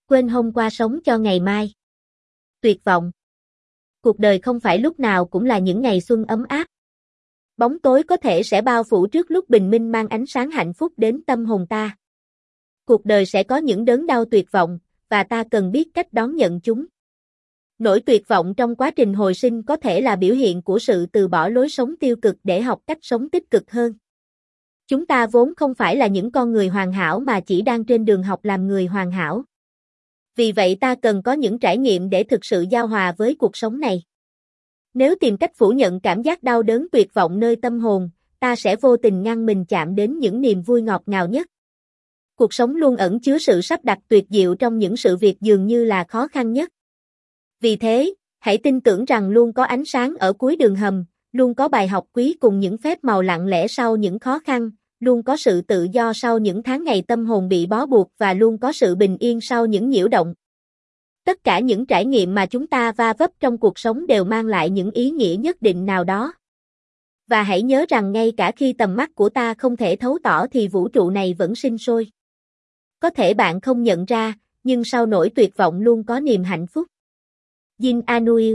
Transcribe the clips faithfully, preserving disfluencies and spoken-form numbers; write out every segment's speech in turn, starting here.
Quên hôm qua sống cho ngày mai. Tuyệt vọng. Cuộc đời không phải lúc nào cũng là những ngày xuân ấm áp. Bóng tối có thể sẽ bao phủ trước lúc bình minh mang ánh sáng hạnh phúc đến tâm hồn ta. Cuộc đời sẽ có những đớn đau tuyệt vọng, và ta cần biết cách đón nhận chúng. Nỗi tuyệt vọng trong quá trình hồi sinh có thể là biểu hiện của sự từ bỏ lối sống tiêu cực để học cách sống tích cực hơn. Chúng ta vốn không phải là những con người hoàn hảo mà chỉ đang trên đường học làm người hoàn hảo. Vì vậy ta cần có những trải nghiệm để thực sự giao hòa với cuộc sống này. Nếu tìm cách phủ nhận cảm giác đau đớn tuyệt vọng nơi tâm hồn, ta sẽ vô tình ngăn mình chạm đến những niềm vui ngọt ngào nhất. Cuộc sống luôn ẩn chứa sự sắp đặt tuyệt diệu trong những sự việc dường như là khó khăn nhất. Vì thế, hãy tin tưởng rằng luôn có ánh sáng ở cuối đường hầm, luôn có bài học quý cùng những phép màu lặng lẽ sau những khó khăn, luôn có sự tự do sau những tháng ngày tâm hồn bị bó buộc và luôn có sự bình yên sau những nhiễu động. Tất cả những trải nghiệm mà chúng ta va vấp trong cuộc sống đều mang lại những ý nghĩa nhất định nào đó. Và hãy nhớ rằng ngay cả khi tầm mắt của ta không thể thấu tỏ thì vũ trụ này vẫn sinh sôi. Có thể bạn không nhận ra, nhưng sau nỗi tuyệt vọng luôn có niềm hạnh phúc. Jin Anuil.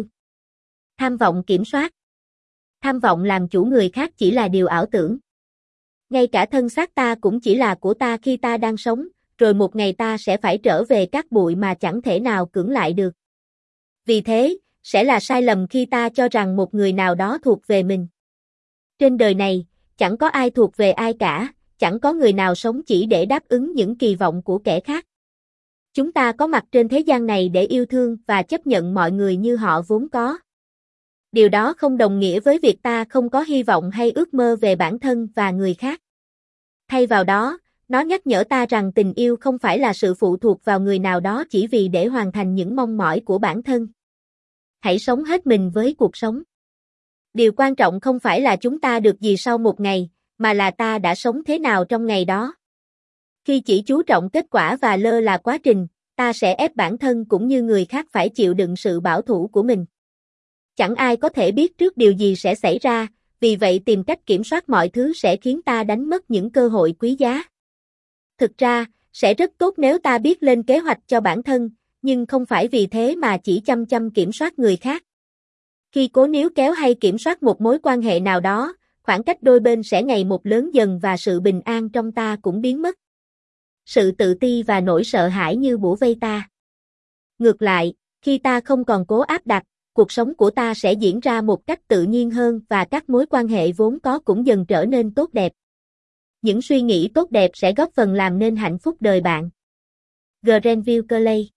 Tham vọng kiểm soát. Tham vọng làm chủ người khác chỉ là điều ảo tưởng. Ngay cả thân xác ta cũng chỉ là của ta khi ta đang sống, rồi một ngày ta sẽ phải trở về cát bụi mà chẳng thể nào cưỡng lại được. Vì thế, sẽ là sai lầm khi ta cho rằng một người nào đó thuộc về mình. Trên đời này, chẳng có ai thuộc về ai cả, chẳng có người nào sống chỉ để đáp ứng những kỳ vọng của kẻ khác. Chúng ta có mặt trên thế gian này để yêu thương và chấp nhận mọi người như họ vốn có. Điều đó không đồng nghĩa với việc ta không có hy vọng hay ước mơ về bản thân và người khác. Thay vào đó, nó nhắc nhở ta rằng tình yêu không phải là sự phụ thuộc vào người nào đó chỉ vì để hoàn thành những mong mỏi của bản thân. Hãy sống hết mình với cuộc sống. Điều quan trọng không phải là chúng ta được gì sau một ngày, mà là ta đã sống thế nào trong ngày đó. Khi chỉ chú trọng kết quả và lơ là quá trình, ta sẽ ép bản thân cũng như người khác phải chịu đựng sự bảo thủ của mình. Chẳng ai có thể biết trước điều gì sẽ xảy ra, vì vậy tìm cách kiểm soát mọi thứ sẽ khiến ta đánh mất những cơ hội quý giá. Thực ra, sẽ rất tốt nếu ta biết lên kế hoạch cho bản thân, nhưng không phải vì thế mà chỉ chăm chăm kiểm soát người khác. Khi cố níu kéo hay kiểm soát một mối quan hệ nào đó, khoảng cách đôi bên sẽ ngày một lớn dần và sự bình an trong ta cũng biến mất. Sự tự ti và nỗi sợ hãi như bủa vây ta. Ngược lại, khi ta không còn cố áp đặt, cuộc sống của ta sẽ diễn ra một cách tự nhiên hơn và các mối quan hệ vốn có cũng dần trở nên tốt đẹp. Những suy nghĩ tốt đẹp sẽ góp phần làm nên hạnh phúc đời bạn. Grenville Clay.